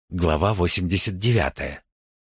Глава 89.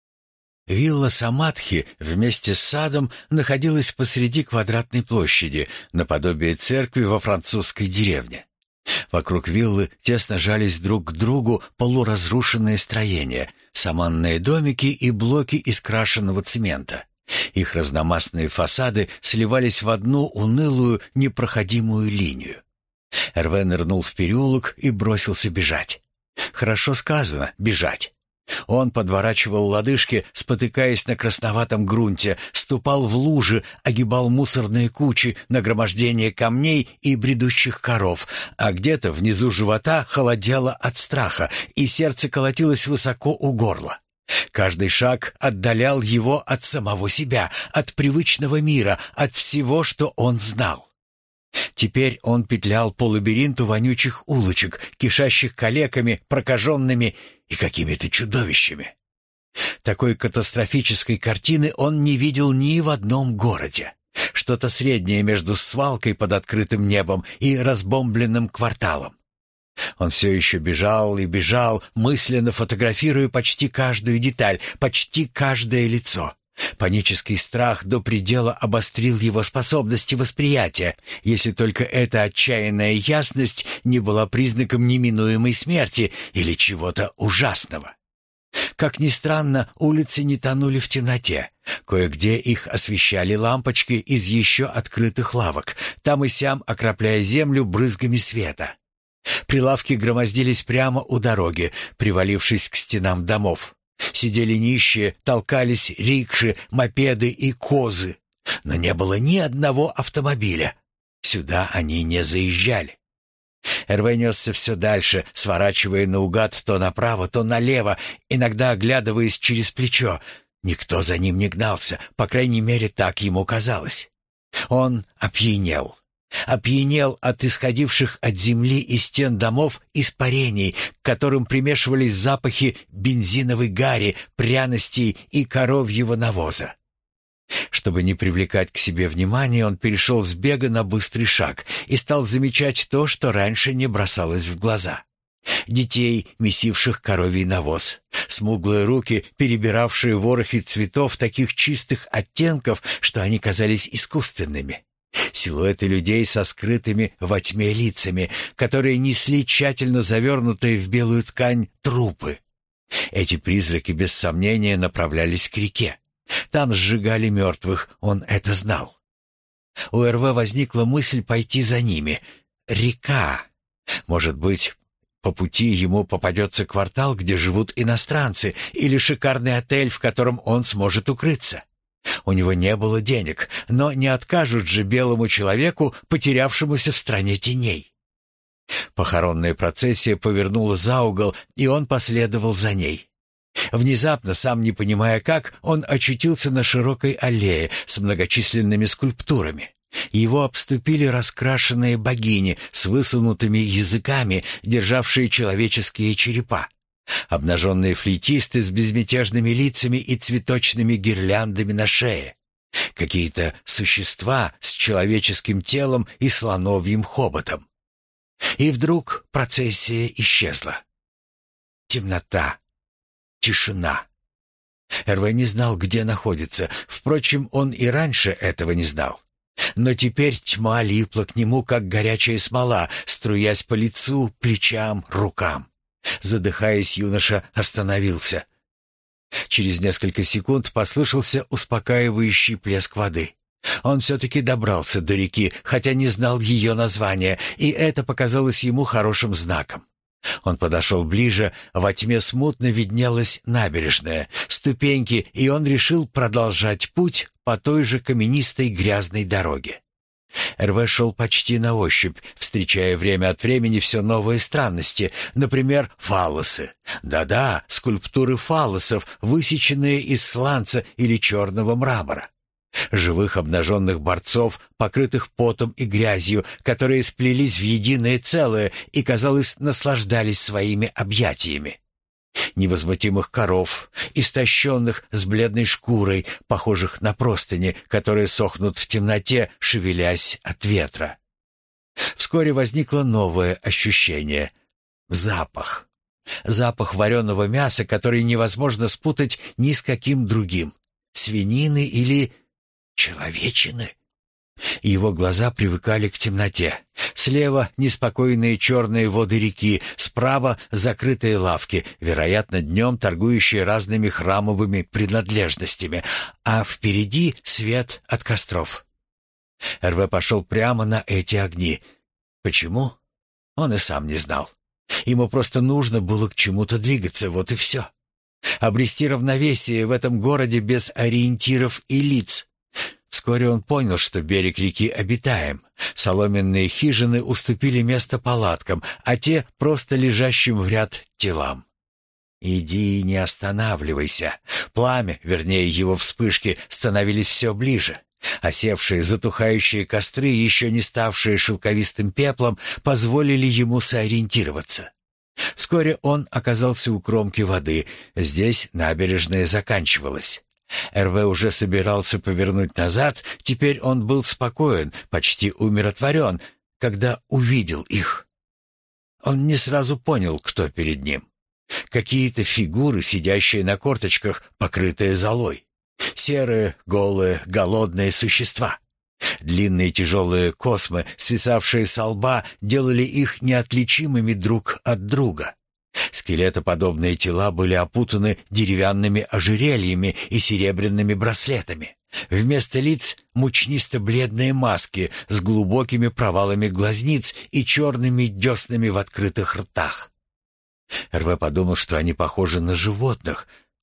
Вилла Самадхи вместе с садом находилась посреди квадратной площади, наподобие церкви во французской деревне. Вокруг виллы тесно жались друг к другу полуразрушенные строения, саманные домики и блоки из крашеного цемента. Их разномастные фасады сливались в одну унылую, непроходимую линию. Эрве нырнул в переулок и бросился бежать. Хорошо сказано «бежать». Он подворачивал лодыжки, спотыкаясь на красноватом грунте, ступал в лужи, огибал мусорные кучи, нагромождение камней и бредущих коров, а где-то внизу живота холодело от страха, и сердце колотилось высоко у горла. Каждый шаг отдалял его от самого себя, от привычного мира, от всего, что он знал. Теперь он петлял по лабиринту вонючих улочек, кишащих калеками, прокаженными и какими-то чудовищами. Такой катастрофической картины он не видел ни в одном городе. Что-то среднее между свалкой под открытым небом и разбомбленным кварталом. Он все еще бежал и бежал, мысленно фотографируя почти каждую деталь, почти каждое лицо. Панический страх до предела обострил его способности восприятия, если только эта отчаянная ясность не была признаком неминуемой смерти или чего-то ужасного. Как ни странно, улицы не тонули в темноте. Кое-где их освещали лампочки из еще открытых лавок, там и сям окропляя землю брызгами света. Прилавки громоздились прямо у дороги, привалившись к стенам домов. Сидели нищие, толкались рикши, мопеды и козы. Но не было ни одного автомобиля. Сюда они не заезжали. Эрве несся все дальше, сворачивая наугад то направо, то налево, иногда оглядываясь через плечо. Никто за ним не гнался, по крайней мере, так ему казалось. Он опьянел. Опьянел от исходивших от земли и стен домов испарений, к которым примешивались запахи бензиновой гари, пряностей и коровьего навоза. Чтобы не привлекать к себе внимания, он перешел с бега на быстрый шаг и стал замечать то, что раньше не бросалось в глаза. Детей, месивших коровий навоз, смуглые руки, перебиравшие ворохи цветов таких чистых оттенков, что они казались искусственными. Силуэты людей со скрытыми во тьме лицами, которые несли тщательно завернутые в белую ткань трупы. Эти призраки без сомнения направлялись к реке. Там сжигали мертвых, он это знал. У Эрве возникла мысль пойти за ними. Река. Может быть, по пути ему попадется квартал, где живут иностранцы, или шикарный отель, в котором он сможет укрыться. У него не было денег, но не откажут же белому человеку, потерявшемуся в стране теней. Похоронная процессия повернула за угол, и он последовал за ней. Внезапно, сам не понимая как, он очутился на широкой аллее с многочисленными скульптурами. Его обступили раскрашенные богини с высунутыми языками, державшие человеческие черепа. Обнаженные флейтисты с безмятежными лицами и цветочными гирляндами на шее. Какие-то существа с человеческим телом и слоновьим хоботом. И вдруг процессия исчезла. Темнота. Тишина. Эрве не знал, где находится. Впрочем, он и раньше этого не знал. Но теперь тьма липла к нему, как горячая смола, струясь по лицу, плечам, рукам. Задыхаясь, юноша остановился. Через несколько секунд послышался успокаивающий плеск воды. Он все-таки добрался до реки, хотя не знал ее названия, и это показалось ему хорошим знаком. Он подошел ближе, во тьме смутно виднелась набережная, ступеньки, и он решил продолжать путь по той же каменистой грязной дороге. Эрве шел почти на ощупь, встречая время от времени все новые странности, например, фаллосы. Да-да, скульптуры фаллосов, высеченные из сланца или черного мрамора. Живых обнаженных борцов, покрытых потом и грязью, которые сплелись в единое целое и, казалось, наслаждались своими объятиями. Невозмутимых коров, истощенных с бледной шкурой, похожих на простыни, которые сохнут в темноте, шевелясь от ветра. Вскоре возникло новое ощущение — запах. Запах вареного мяса, который невозможно спутать ни с каким другим. Свинины или человечины. Его глаза привыкали к темноте. Слева неспокойные черные воды реки, справа закрытые лавки, вероятно, днем торгующие разными храмовыми принадлежностями, а впереди свет от костров. Эрве пошел прямо на эти огни. Почему? Он и сам не знал. Ему просто нужно было к чему-то двигаться, вот и все. Обрести равновесие в этом городе без ориентиров и лиц. Вскоре он понял, что берег реки обитаем. Соломенные хижины уступили место палаткам, а те просто лежащим в ряд телам. «Иди и не останавливайся». Пламя, вернее его вспышки, становились все ближе. Осевшие, затухающие костры, еще не ставшие шелковистым пеплом, позволили ему сориентироваться. Вскоре он оказался у кромки воды. Здесь набережная заканчивалась. Эрве уже собирался повернуть назад, теперь он был спокоен, почти умиротворен, когда увидел их. Он не сразу понял, кто перед ним. Какие-то фигуры, сидящие на корточках, покрытые золой. Серые, голые, голодные существа. Длинные тяжелые космы, свисавшие со лба, делали их неотличимыми друг от друга. Скелетоподобные тела были опутаны деревянными ожерельями и серебряными браслетами. Вместо лиц мучнисто-бледные маски с глубокими провалами глазниц и черными деснами в открытых ртах. Эрве подумал, что они похожи на животных,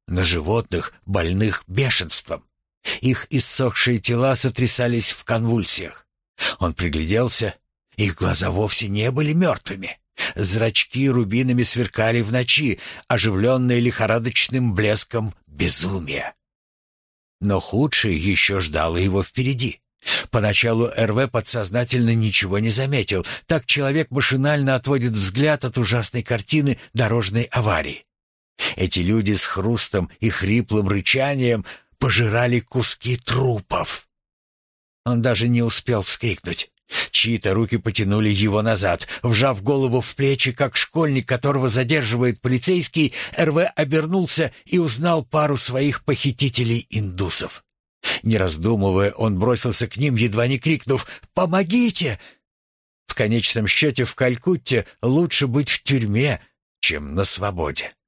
больных бешенством. Их иссохшие тела сотрясались в конвульсиях. Он пригляделся, их глаза вовсе не были мертвыми. Зрачки рубинами сверкали в ночи, оживленные лихорадочным блеском безумия. Но худшее еще ждало его впереди. Поначалу Эрве подсознательно ничего не заметил. Так человек машинально отводит взгляд от ужасной картины дорожной аварии. Эти люди с хрустом и хриплым рычанием пожирали куски трупов. Он даже не успел вскрикнуть. Чьи-то руки потянули его назад. Вжав голову в плечи, как школьник, которого задерживает полицейский, Эрве обернулся и узнал пару своих похитителей-индусов. Не раздумывая, он бросился к ним, едва не крикнув «Помогите!». В конечном счете в Калькутте лучше быть в тюрьме, чем на свободе.